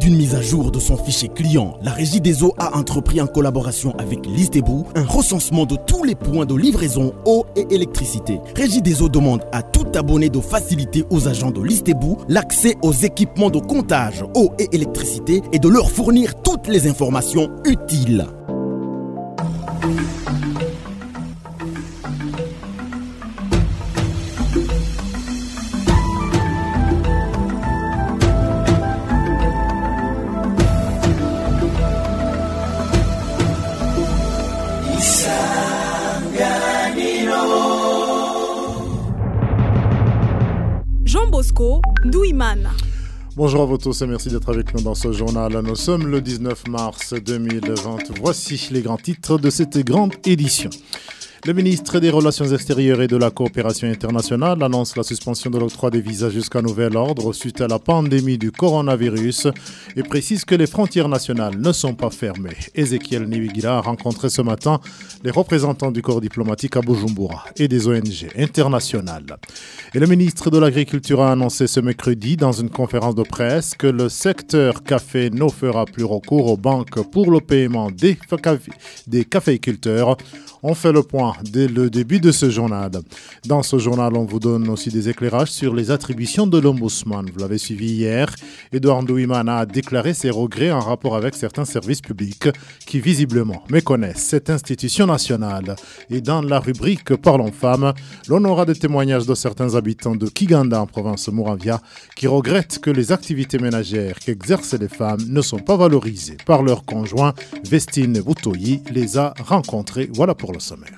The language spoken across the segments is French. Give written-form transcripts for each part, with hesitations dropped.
d'une mise à jour de son fichier client, la Régie des eaux a entrepris en collaboration avec Listebou un recensement de tous les points de livraison eau et électricité. Régie des eaux demande à tout abonné de faciliter aux agents de Listebou l'accès aux équipements de comptage eau et électricité et de leur fournir toutes les informations utiles. Bosco Douimana. Bonjour à vous tous et merci d'être avec nous dans ce journal. Nous sommes le 19 mars 2020. Voici les grands titres de cette grande édition. Le ministre des Relations extérieures et de la coopération internationale annonce la suspension de l'octroi des visas jusqu'à nouvel ordre suite à la pandémie du coronavirus et précise que les frontières nationales ne sont pas fermées. Ezekiel Niwigira a rencontré ce matin les représentants du corps diplomatique à Bujumbura et des ONG internationales. Et le ministre de l'Agriculture a annoncé ce mercredi dans une conférence de presse que le secteur café ne fera plus recours aux banques pour le paiement des caféiculteurs. On fait le point dès le début de ce journal. Dans ce journal, on vous donne aussi des éclairages sur les attributions de l'Ombudsman. Vous l'avez suivi hier. Edouard Ndouimana a déclaré ses regrets en rapport avec certains services publics qui visiblement méconnaissent cette institution nationale. Et dans la rubrique Parlons femmes, l'on aura des témoignages de certains habitants de Kiganda en province Muramvya qui regrettent que les activités ménagères qu'exercent les femmes ne sont pas valorisées par leurs conjoints. Vestine Boutoyi les a rencontrés. Voilà pour le sommaire.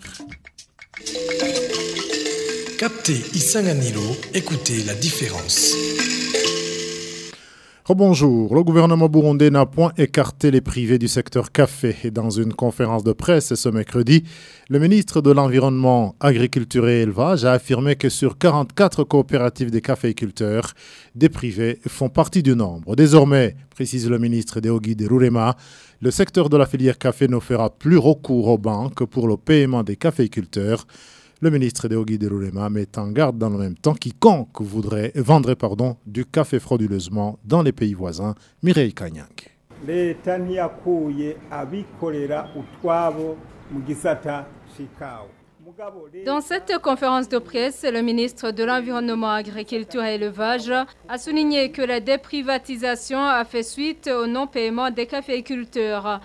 Captez Isanganilo, écoutez la différence. Bonjour, le gouvernement burundais n'a point écarté les privés du secteur café et dans une conférence de presse ce mercredi, le ministre de l'Environnement, Agriculture et Élevage a affirmé que sur 44 coopératives des caféiculteurs, des privés font partie du nombre. Désormais, précise le ministre Deogi Derurema, le secteur de la filière café ne fera plus recours aux banques pour le paiement des caféiculteurs. Le ministre Deogi Derurema met en garde dans le même temps quiconque vendrait du café frauduleusement dans les pays voisins. Mireille Kanyang. Leta ntiyakuye abikorera utwabo mu gisata c'ikawa. Dans cette conférence de presse, le ministre de l'Environnement, Agriculture et Élevage a souligné que la déprivatisation a fait suite au non-paiement des caféiculteurs.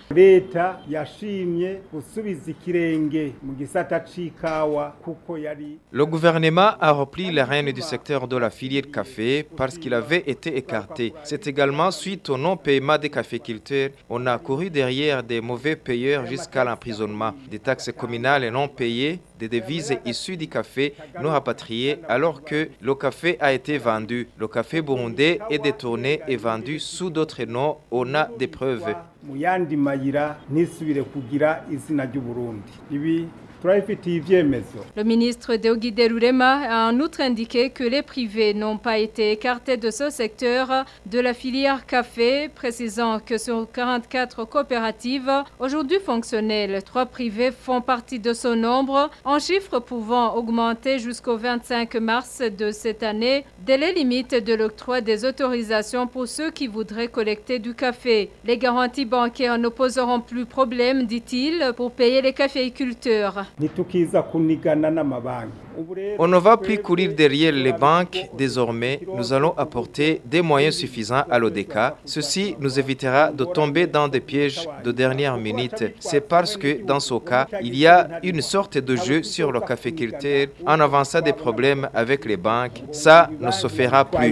Le gouvernement a repris les rênes du secteur de la filière café parce qu'il avait été écarté. C'est également suite au non-paiement des caféiculteurs. On a couru derrière des mauvais payeurs jusqu'à l'emprisonnement. Des taxes communales non payées, des devises issues du café non rapatriées alors que le café a été vendu. Le café burundais est détourné et vendu sous d'autres noms. On a des preuves. Le ministre Deogi Derurema a en outre indiqué que les privés n'ont pas été écartés de ce secteur de la filière café, précisant que sur 44 coopératives aujourd'hui fonctionnelles, 3 privés font partie de ce nombre, en chiffre pouvant augmenter jusqu'au 25 mars de cette année, délai limite de l'octroi des autorisations pour ceux qui voudraient collecter du café. Les garanties bancaires ne poseront plus problème, dit-il, pour payer les caféiculteurs. On ne va plus courir derrière les banques. Désormais, nous allons apporter des moyens suffisants à l'ODK. Ceci nous évitera de tomber dans des pièges de dernière minute. C'est parce que dans ce cas, il y a une sorte de jeu sur le caféiculteur en avançant des problèmes avec les banques. Ça ne se fera plus.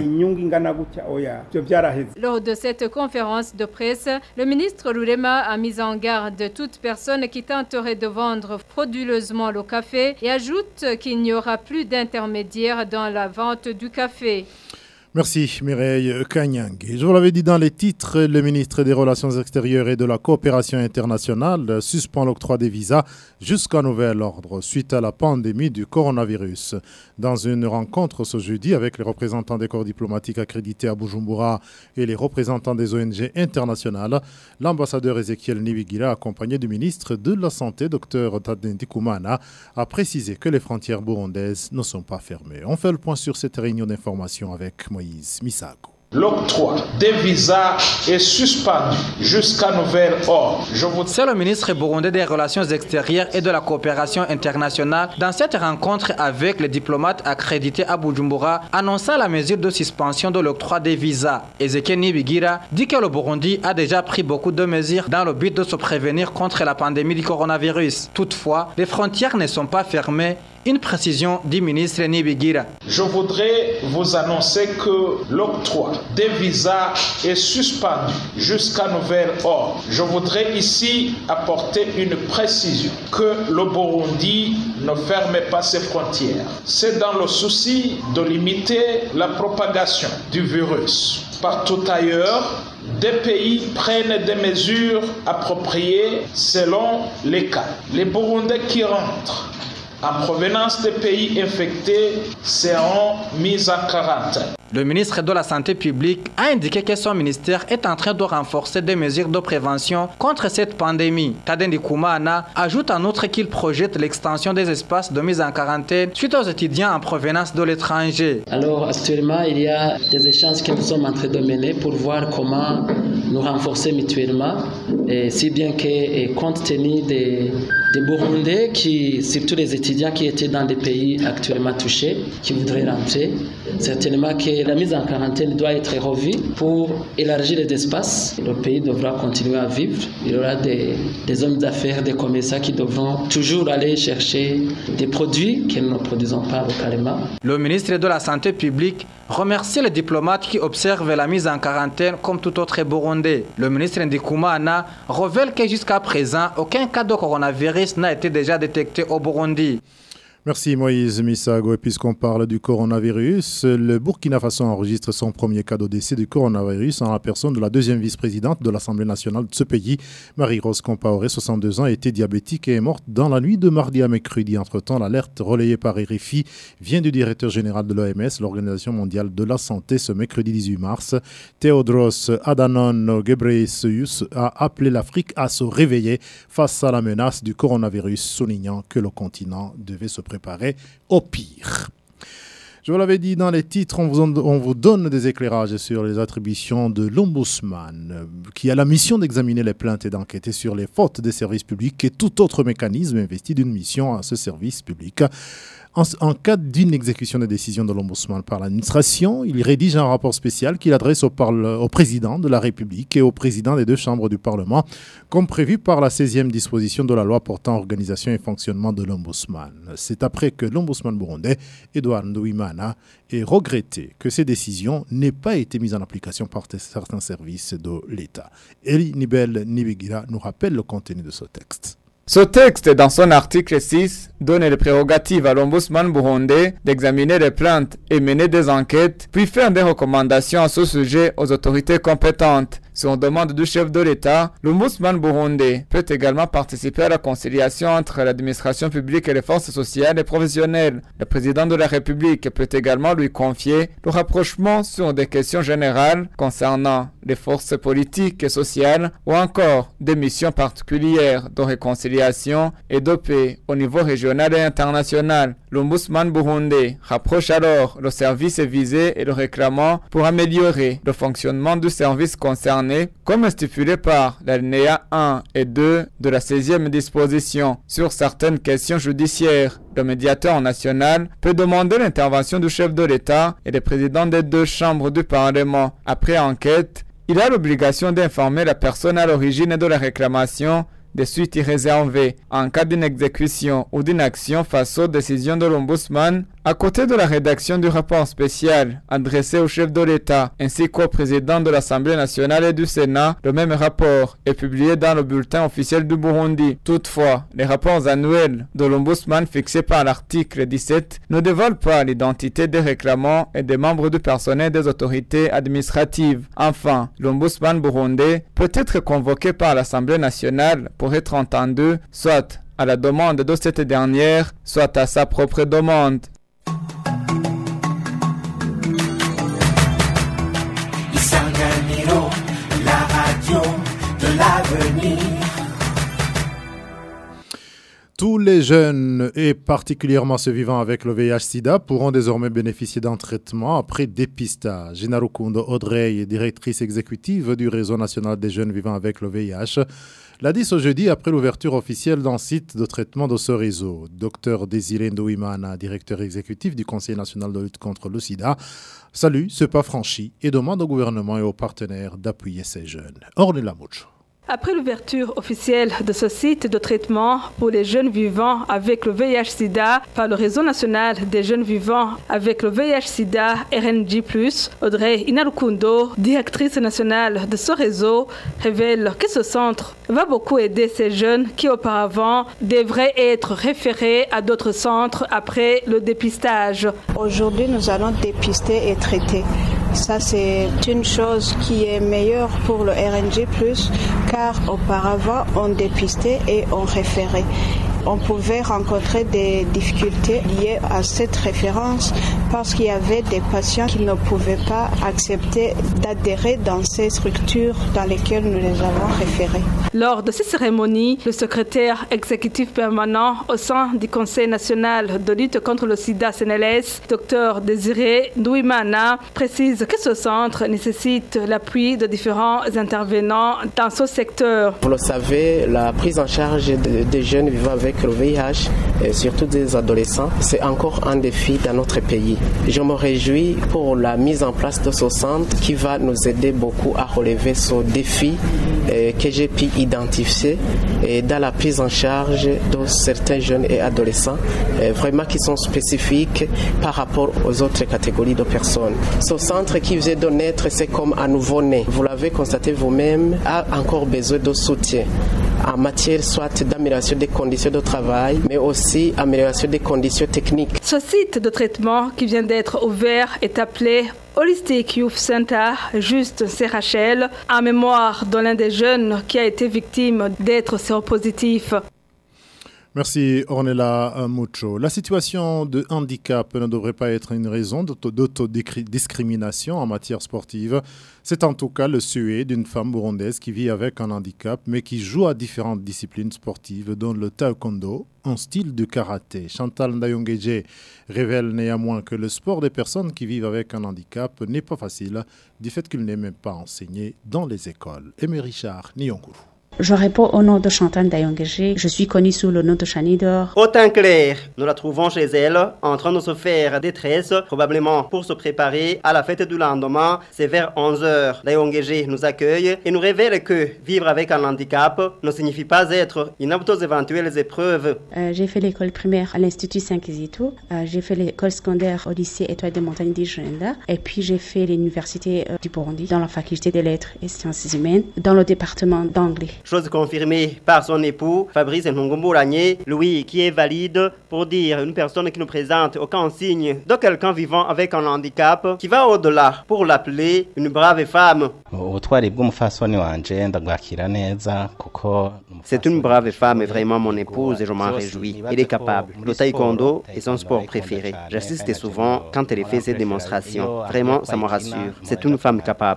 Lors de cette conférence de presse, le ministre Rurema a mis en garde toute personne qui tenterait de vendre frauduleusement le café et ajoute qu'il n'y aura plus d'intermédiaires dans la vente du café. Merci Mireille Kanyang. Je vous l'avais dit dans les titres, le ministre des Relations extérieures et de la coopération internationale suspend l'octroi des visas jusqu'à nouvel ordre suite à la pandémie du coronavirus. Dans une rencontre ce jeudi avec les représentants des corps diplomatiques accrédités à Bujumbura et les représentants des ONG internationales, l'ambassadeur Ezekiel Niwigira, accompagné du ministre de la Santé, Dr Tadden Ndikumana, a précisé que les frontières burundaises ne sont pas fermées. On fait le point sur cette réunion d'information avec Moïse Misago. L'octroi des visas est suspendu jusqu'à nouvel ordre. C'est le ministre burundais des Relations extérieures et de la coopération internationale, dans cette rencontre avec les diplomates accrédités à Bujumbura, annonçant la mesure de suspension de l'octroi des visas. Ezekiel Nibigira dit que le Burundi a déjà pris beaucoup de mesures dans le but de se prévenir contre la pandémie du coronavirus. Toutefois, les frontières ne sont pas fermées. Une précision du ministre Nibigira. Je voudrais vous annoncer que l'octroi des visas est suspendu jusqu'à nouvel ordre. Je voudrais ici apporter une précision que le Burundi ne ferme pas ses frontières. C'est dans le souci de limiter la propagation du virus. Partout ailleurs, des pays prennent des mesures appropriées selon les cas. Les Burundais qui rentrent en provenance des pays infectés seront mis en quarantaine. Le ministre de la Santé publique a indiqué que son ministère est en train de renforcer des mesures de prévention contre cette pandémie. Tadendi Koumana ajoute en outre qu'il projette l'extension des espaces de mise en quarantaine suite aux étudiants en provenance de l'étranger. Alors actuellement, il y a des échanges que nous sommes en train de mener pour voir comment nous renforcer mutuellement, et si bien que compte tenu des Burundais, surtout les étudiants qui étaient dans des pays actuellement touchés, qui voudraient rentrer, certainement que la mise en quarantaine doit être revue pour élargir les espaces. Le pays devra continuer à vivre. Il y aura des hommes d'affaires, des commerçants qui devront toujours aller chercher des produits que nous ne produisons pas localement. Le ministre de la Santé publique remercie les diplomates qui observent la mise en quarantaine comme tout autre Burundais. Le ministre Ndikoumana révèle que jusqu'à présent, aucun cas de coronavirus n'a été déjà détecté au Burundi. Merci Moïse Misago. Et puisqu'on parle du coronavirus, le Burkina Faso enregistre son premier cas de décès du coronavirus en la personne de la deuxième vice-présidente de l'Assemblée nationale de ce pays. Marie-Rose Compaoré, 62 ans, était diabétique et est morte dans la nuit de mardi à mercredi. Entre-temps, l'alerte relayée par RFI vient du directeur général de l'OMS, l'Organisation mondiale de la santé, ce mercredi 18 mars. Théodros Adhanom Ghebreyesus a appelé l'Afrique à se réveiller face à la menace du coronavirus, soulignant que le continent devait se préparer au pire. Je vous l'avais dit dans les titres, on vous donne des éclairages sur les attributions de l'Ombudsman, qui a la mission d'examiner les plaintes et d'enquêter sur les fautes des services publics et tout autre mécanisme investi d'une mission à ce service public. En cas d'une exécution des décisions de l'Ombudsman par l'administration, il rédige un rapport spécial qu'il adresse au président de la République et au président des deux chambres du Parlement, comme prévu par la 16e disposition de la loi portant organisation et fonctionnement de l'Ombudsman. C'est après que l'Ombudsman burundais, Edouard Nduwimana, ait regretté que ces décisions n'aient pas été mises en application par certains services de l'État. Eli Nibel Nibigira nous rappelle le contenu de ce texte. Ce texte, dans son article 6, donne les prérogatives à l'Ombudsman burundais d'examiner les plaintes et mener des enquêtes, puis faire des recommandations à ce sujet aux autorités compétentes. Sur demande du chef de l'État, l'Ombudsman burundais peut également participer à la conciliation entre l'administration publique et les forces sociales et professionnelles. Le président de la République peut également lui confier le rapprochement sur des questions générales concernant les forces politiques et sociales ou encore des missions particulières de réconciliation et de paix au niveau régional et international. L'Ombudsman burundais rapproche alors le service visé et le réclamant pour améliorer le fonctionnement du service concerné, comme stipulé par l'alinéa 1 et 2 de la 16e disposition. Sur certaines questions judiciaires, le médiateur national peut demander l'intervention du chef de l'État et des présidents des deux chambres du Parlement. Après enquête, il a l'obligation d'informer la personne à l'origine de la réclamation des suites irréservées en cas d'une exécution ou d'une action face aux décisions de l'Ombudsman, à côté de la rédaction du rapport spécial adressé au chef de l'État ainsi qu'au président de l'Assemblée nationale et du Sénat. Le même rapport est publié dans le bulletin officiel du Burundi. Toutefois, les rapports annuels de l'Ombudsman fixés par l'article 17 ne dévoilent pas l'identité des réclamants et des membres du personnel des autorités administratives. Enfin, l'Ombudsman burundais peut être convoqué par l'Assemblée nationale pour être entendu, soit à la demande de cette dernière, soit à sa propre demande. La radio de l'avenir. Tous les jeunes et particulièrement ceux vivant avec le VIH-Sida pourront désormais bénéficier d'un traitement après dépistage. Gina Rukundo Audrey, directrice exécutive du réseau national des jeunes vivant avec le VIH, l'a dit ce jeudi après l'ouverture officielle d'un site de traitement de ce réseau. Dr Désiré Ndouimana, directeur exécutif du Conseil national de lutte contre le sida, salue ce pas franchi et demande au gouvernement et aux partenaires d'appuyer ces jeunes. Ornella Moucho. Après l'ouverture officielle de ce site de traitement pour les jeunes vivant avec le VIH-Sida par le réseau national des jeunes vivant avec le VIH-Sida RNJ+, Audrey Inarukundo, directrice nationale de ce réseau, révèle que ce centre va beaucoup aider ces jeunes qui auparavant devraient être référés à d'autres centres après le dépistage. Aujourd'hui, nous allons dépister et traiter. Ça, c'est une chose qui est meilleure pour le RNJ+, car auparavant, on dépistait et on référait. On pouvait rencontrer des difficultés liées à cette référence parce qu'il y avait des patients qui ne pouvaient pas accepter d'adhérer dans ces structures dans lesquelles nous les avons référés. Lors de ces cérémonies, le secrétaire exécutif permanent au sein du Conseil national de lutte contre le sida CNLS, Dr Désiré Ndouimana, précise que ce centre nécessite l'appui de différents intervenants dans ce secteur. Vous le savez, la prise en charge des jeunes vivant avec le VIH, et surtout des adolescents, c'est encore un défi dans notre pays. Je me réjouis pour la mise en place de ce centre qui va nous aider beaucoup à relever ce défi que j'ai pu identifier dans la prise en charge de certains jeunes et adolescents, vraiment qui sont spécifiques par rapport aux autres catégories de personnes. Ce centre qui vient de naître, c'est comme un nouveau-né. Vous l'avez constaté vous-même, a encore besoin de soutien en matière soit d'amélioration des conditions de travail, mais aussi amélioration des conditions techniques. Ce site de traitement qui vient d'être ouvert est appelé Holistic Youth Center, juste CRHL, en mémoire de l'un des jeunes qui a été victime d'être séropositif. Merci Ornella Mucho. La situation de handicap ne devrait pas être une raison d'autodiscrimination en matière sportive. C'est en tout cas le souhait d'une femme burundaise qui vit avec un handicap mais qui joue à différentes disciplines sportives dont le taekwondo, un style de karaté. Chantal Ndayongeje révèle néanmoins que le sport des personnes qui vivent avec un handicap n'est pas facile du fait qu'il n'est même pas enseigné dans les écoles. Aimé Richard Nyonguru. Je réponds au nom de Chantal Ndayongeje. Je suis connue sous le nom de Chanidor. Au teint clair, nous la trouvons chez elle, en train de se faire des tresses, probablement pour se préparer à la fête du lendemain. C'est vers 11h. Ndayongeje nous accueille et nous révèle que vivre avec un handicap ne signifie pas être inapte aux éventuelles épreuves. J'ai fait l'école primaire à l'Institut Saint-Kizito. J'ai fait l'école secondaire au lycée Étoile des Montagnes d'Igenda. Et puis j'ai fait l'université du Burundi dans la faculté des lettres et sciences humaines dans le département d'anglais. Chose confirmée par son époux, Fabrice Ngombouragné, lui qui est valide pour dire une personne qui ne présente aucun signe de quelqu'un vivant avec un handicap, qui va au-delà pour l'appeler une brave femme. C'est une brave femme et vraiment mon épouse et je m'en réjouis. Elle est capable. Le taekwondo est son sport préféré. J'assiste souvent quand elle fait ses démonstrations. Vraiment, ça me rassure. C'est une femme capable.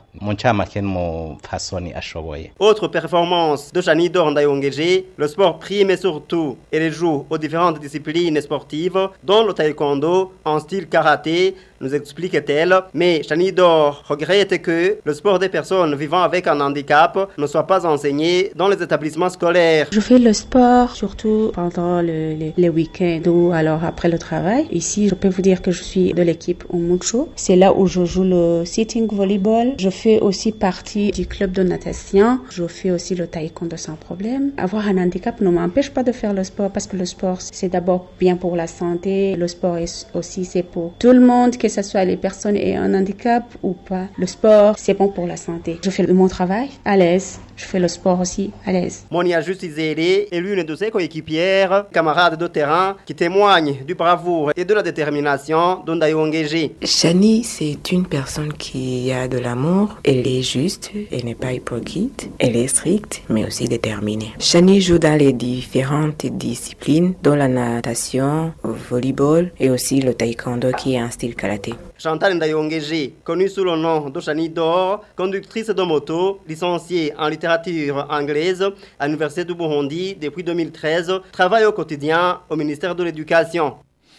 Autre performance de Chanidor Ndayongeje, le sport prime et surtout, elle joue aux différentes disciplines sportives, dont le taekwondo en style karaté, nous explique-t-elle. Mais Chanidor regrette que le sport des personnes vivant avec un handicap ne soit pas enseigné dans les établissements scolaires. Je fais le sport surtout pendant les week-ends ou alors après le travail. Ici, je peux vous dire que je suis de l'équipe Umucho. C'est là où je joue le sitting volleyball. Je fais aussi partie du club de natation. Je fais aussi le taekwondo sans problème. Avoir un handicap ne m'empêche pas de faire le sport parce que le sport, c'est d'abord bien pour la santé. Le sport aussi, c'est pour tout le monde, que ce soit les personnes ayant un handicap ou pas. Le sport, c'est bon pour la santé. Je fais mon travail à l'aise. Je fais le sport aussi à l'aise. Monia Justiséré est l'une de ses coéquipières, camarades de terrain, qui témoignent du bravoure et de la détermination de Ndayongeje. Chani, c'est une personne qui a de l'amour. Elle est juste, elle n'est pas hypocrite, elle est stricte, mais aussi déterminée. Chani joue dans les différentes disciplines, dont la natation, le volleyball et aussi le taekwondo qui est un style karaté. raté. Chantal Ndayongeje, connue sous le nom d'Oshani Dor, conductrice de moto, licenciée en littérature anglaise à l'Université du Burundi depuis 2013, travaille au quotidien au ministère de l'Éducation.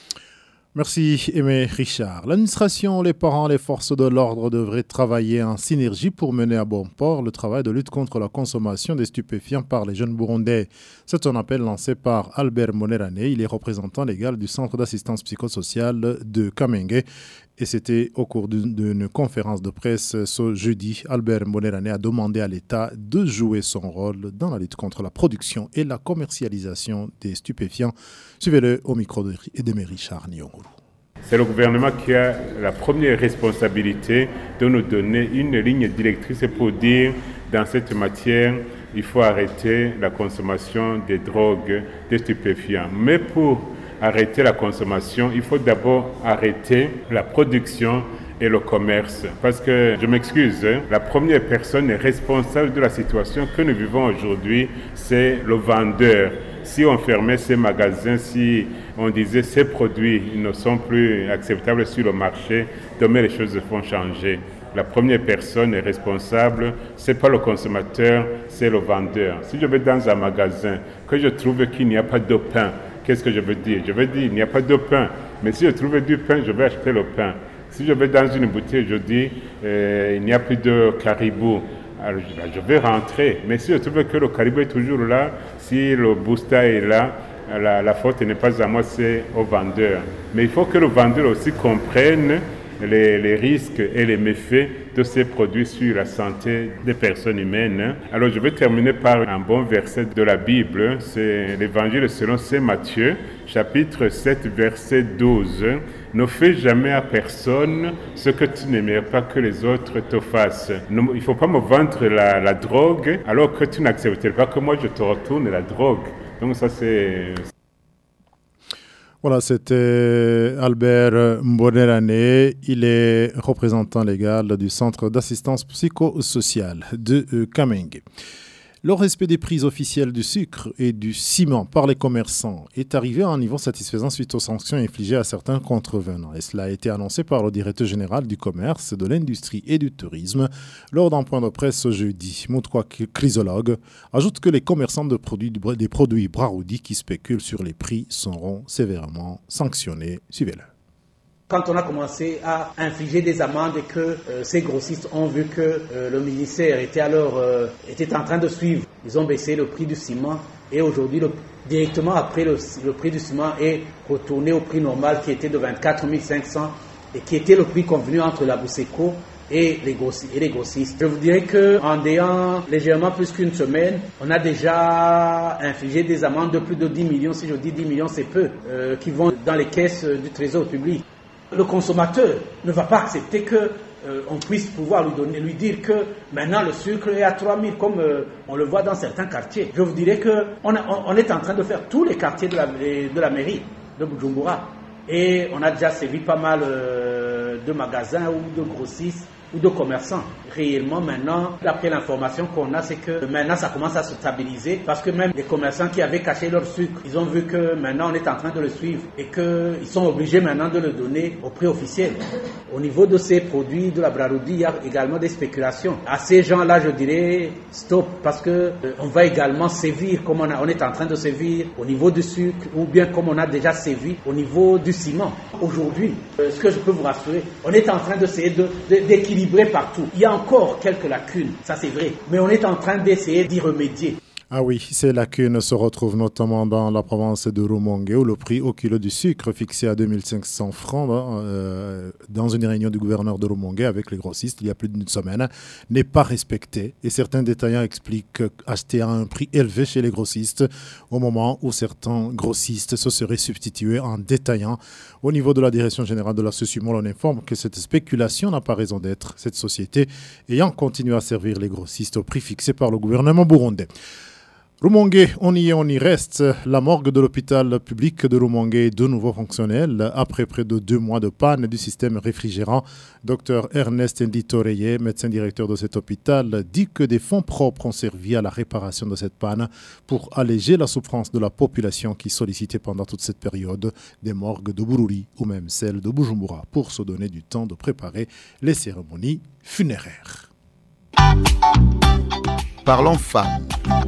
Merci Aimé Richard. L'administration, les parents, les forces de l'ordre devraient travailler en synergie pour mener à bon port le travail de lutte contre la consommation des stupéfiants par les jeunes Burundais. C'est un appel lancé par Albert Monerane. Il est représentant légal du Centre d'assistance psychosociale de Kamenge. Et c'était au cours d'une conférence de presse ce jeudi. Albert Monerane a demandé à l'État de jouer son rôle dans la lutte contre la production et la commercialisation des stupéfiants. Suivez-le au micro d'Aimé Richard Nyonguru. C'est le gouvernement qui a la première responsabilité de nous donner une ligne directrice pour dire dans cette matière, il faut arrêter la consommation des drogues, des stupéfiants. Mais pour arrêter la consommation, il faut d'abord arrêter la production et le commerce. Parce que, je m'excuse, la première personne responsable de la situation que nous vivons aujourd'hui, c'est le vendeur. Si on fermait ces magasins, si on disait ces produits ne sont plus acceptables sur le marché, demain les choses vont changer. La première personne responsable, ce n'est pas le consommateur, c'est le vendeur. Si je vais dans un magasin, que je trouve qu'il n'y a pas de pain, qu'est-ce que je veux dire? Je veux dire il n'y a pas de pain, mais si je trouve du pain, je vais acheter le pain. Si je vais dans une boutique, je dis il n'y a plus de caribou. Alors, je vais rentrer, mais si je trouve que le caribou est toujours là, si le booster est là, la faute n'est pas à moi, c'est au vendeur. Mais il faut que le vendeur aussi comprenne les risques et les méfaits de ces produits sur la santé des personnes humaines. Alors je vais terminer par un bon verset de la Bible, c'est l'évangile selon saint Matthieu, chapitre 7, verset 12. Ne fais jamais à personne ce que tu n'aimerais pas que les autres te fassent. Il ne faut pas me vendre la drogue alors que tu n'accepterais pas que moi je te retourne la drogue. Donc ça c'est... Voilà, c'était Albert Mbonerane. Il est représentant légal du Centre d'assistance psychosociale de Kamenge. Le respect des prix officiels du sucre et du ciment par les commerçants est arrivé à un niveau satisfaisant suite aux sanctions infligées à certains contrevenants. Et cela a été annoncé par le directeur général du commerce, de l'industrie et du tourisme lors d'un point de presse ce jeudi. Moutkoua Chrysologue ajoute que les commerçants des produits Braroudi qui spéculent sur les prix seront sévèrement sanctionnés. Suivez-le. Quand on a commencé à infliger des amendes et que ces grossistes ont vu que le ministère était en train de suivre, ils ont baissé le prix du ciment et aujourd'hui, directement après, le prix du ciment est retourné au prix normal qui était de 24 500 et qui était le prix convenu entre la Bousseco et les grossistes. Je vous dirais qu'en ayant légèrement plus qu'une semaine, on a déjà infligé des amendes de plus de 10 millions, si je dis 10 millions c'est peu, qui vont dans les caisses du trésor public. Le consommateur ne va pas accepter qu'on puisse pouvoir lui dire que maintenant le sucre est à 3 000 comme on le voit dans certains quartiers. Je vous dirais qu'on est en train de faire tous les quartiers de la mairie de Bujumbura et on a déjà sévi pas mal de magasins ou de grossistes ou de commerçants. Réellement maintenant, d'après l'information qu'on a, c'est que maintenant ça commence à se stabiliser parce que même les commerçants qui avaient caché leur sucre, ils ont vu que maintenant on est en train de le suivre et qu'ils sont obligés maintenant de le donner au prix officiel. Au niveau de ces produits de la Braroudi, il y a également des spéculations. À ces gens-là, je dirais stop parce que on va également sévir comme on est en train de sévir au niveau du sucre ou bien comme on a déjà sévi au niveau du ciment. Aujourd'hui, ce que je peux vous rassurer, on est en train d'essayer d'équilibrer partout. Il y a encore quelques lacunes, ça c'est vrai, mais on est en train d'essayer d'y remédier. Ah oui, ces lacunes se retrouvent notamment dans la province de Rumongue où le prix au kilo du sucre fixé à 2500 francs dans une réunion du gouverneur de Rumongue avec les grossistes il y a plus d'une semaine n'est pas respecté et certains détaillants expliquent acheter à un prix élevé chez les grossistes au moment où certains grossistes se seraient substitués en détaillant. Au niveau de la direction générale de la SOSUMOL, on informe que cette spéculation n'a pas raison d'être, cette société ayant continué à servir les grossistes au prix fixé par le gouvernement burundais. Rumongue, on y reste. La morgue de l'hôpital public de Rumongue est de nouveau fonctionnelle après près de 2 mois de panne du système réfrigérant. Dr Ernest Nditoreye, médecin directeur de cet hôpital, dit que des fonds propres ont servi à la réparation de cette panne pour alléger la souffrance de la population qui sollicitait pendant toute cette période des morgues de Bururi ou même celles de Bujumbura pour se donner du temps de préparer les cérémonies funéraires. Parlons femmes.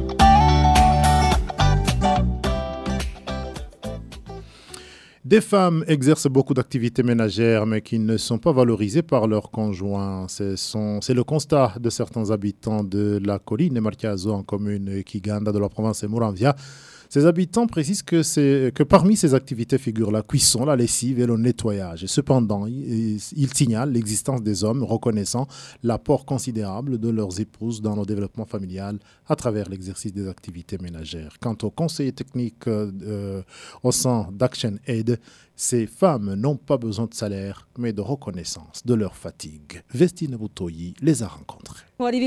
Des femmes exercent beaucoup d'activités ménagères mais qui ne sont pas valorisées par leurs conjoints. C'est le constat de certains habitants de la colline Martiazo en commune Kiganda de la province de Muramvia. Ces habitants précisent que parmi ces activités figurent la cuisson, la lessive et le nettoyage. Cependant, ils signalent l'existence des hommes reconnaissant l'apport considérable de leurs épouses dans le développement familial à travers l'exercice des activités ménagères. Quant aux conseillers techniques au sein d'Action Aid, ces femmes n'ont pas besoin de salaire, mais de reconnaissance de leur fatigue. Vestine Butoyi les a rencontrés.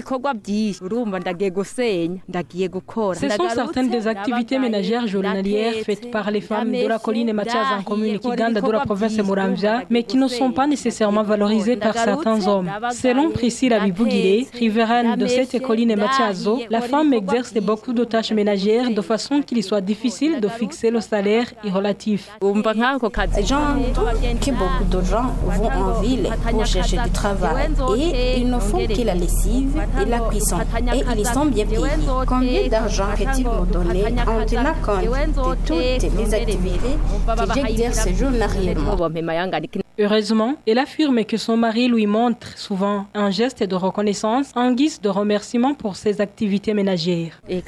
Ce sont certaines des activités ménagères journalières faites par les femmes de la colline Mathias en commune Kiganda de la province de Muramvia, mais qui ne sont pas nécessairement valorisées par certains hommes. Selon Priscilla Abibugile, riveraine de cette colline Mathiazo, la femme exerce beaucoup de tâches ménagères de façon qu'il soit difficile de fixer le salaire relatif. J'entends que beaucoup de gens vont en ville pour chercher du travail et ils ne font que la lessive et la cuisson et ils sont bien payés. Combien d'argent peut-il me donner en tenant compte de toutes les activités que j'exerce journalièrement? Heureusement, elle affirme que son mari lui montre souvent un geste de reconnaissance en guise de remerciement pour ses activités ménagères. Il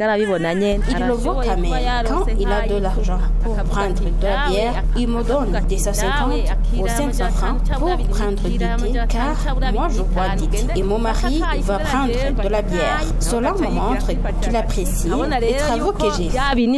le voit quand même. Quand il a de l'argent pour prendre de la bière, il me donne 250 ou 500 francs pour prendre du thé, car moi je bois du thé et mon mari va prendre de la bière. Cela me montre qu'il apprécie les travaux que j'ai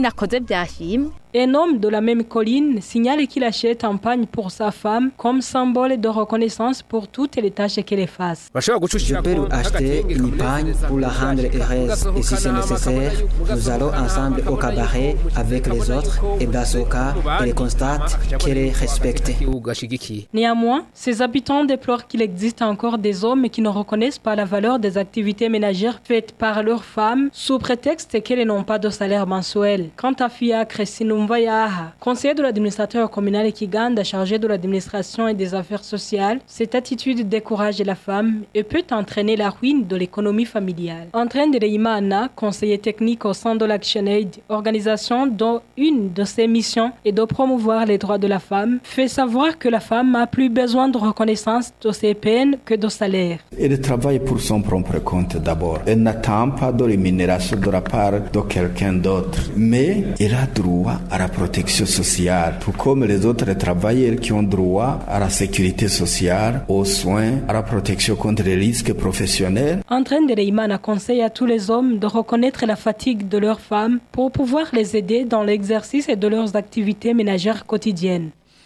faits. Un homme de la même colline signale qu'il achète un pagne pour sa femme comme symbole de reconnaissance pour toutes les tâches qu'elle efface. Je peux lui acheter une pagne pour la rendre heureuse et si c'est nécessaire, nous allons ensemble au cabaret avec les autres et dans ce cas, elle constate qu'elle est respectée. Néanmoins, ces habitants déplorent qu'il existe encore des hommes qui ne reconnaissent pas la valeur des activités ménagères faites par leurs femmes sous prétexte qu'elles n'ont pas de salaire mensuel. Quant à Fia Cressino Mvayaha, conseiller de l'administrateur communal Kiganda chargé de l'administration et des affaires sociales, cette attitude décourage la femme et peut entraîner la ruine de l'économie familiale. Entraîne de Reimana, conseiller technique au sein de l'Action Aid, organisation dont une de ses missions est de promouvoir les droits de la femme, fait savoir que la femme a plus besoin de reconnaissance de ses peines que de salaire. Elle travaille pour son propre compte d'abord. Elle n'attend pas de rémunération de la part de quelqu'un d'autre, mais elle a droit à la protection sociale, tout comme les autres travailleurs qui ont droit à la sécurité sociale, aux soins, à la protection contre les risques professionnels. Entraîne de Reimana conseille à tous les hommes de reconnaître la fatigue de leurs femmes pour pouvoir les aider dans l'exercice de leurs activités ménagères quotidiennes.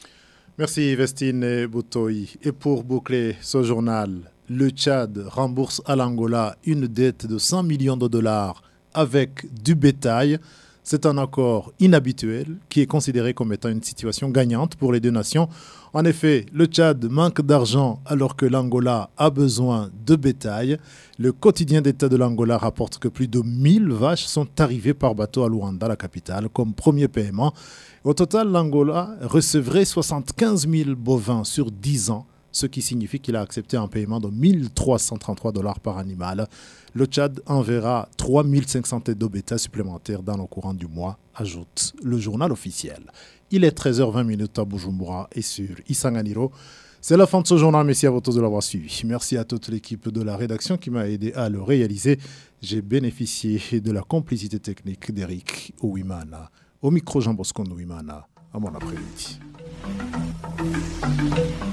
Merci Vestine Butoyi. Et pour boucler ce journal, le Tchad rembourse à l'Angola une dette de 100 millions de dollars avec du bétail. C'est un accord inhabituel qui est considéré comme étant une situation gagnante pour les deux nations. En effet, le Tchad manque d'argent alors que l'Angola a besoin de bétail. Le quotidien d'État de l'Angola rapporte que plus de 1000 vaches sont arrivées par bateau à Luanda, la capitale, comme premier paiement. Au total, l'Angola recevrait 75 000 bovins sur 10 ans, ce qui signifie qu'il a accepté un paiement de 1 333 $ par animal. Le Tchad enverra 3 500 têtes de bétail supplémentaires dans le courant du mois, ajoute le journal officiel. Il est 13h20 à Bujumbura et sur Isanganiro. C'est la fin de ce journal, merci à vous tous de l'avoir suivi. Merci à toute l'équipe de la rédaction qui m'a aidé à le réaliser. J'ai bénéficié de la complicité technique d'Eric Ouimana. Au micro Jean Bosco Ouimana, à mon après-midi.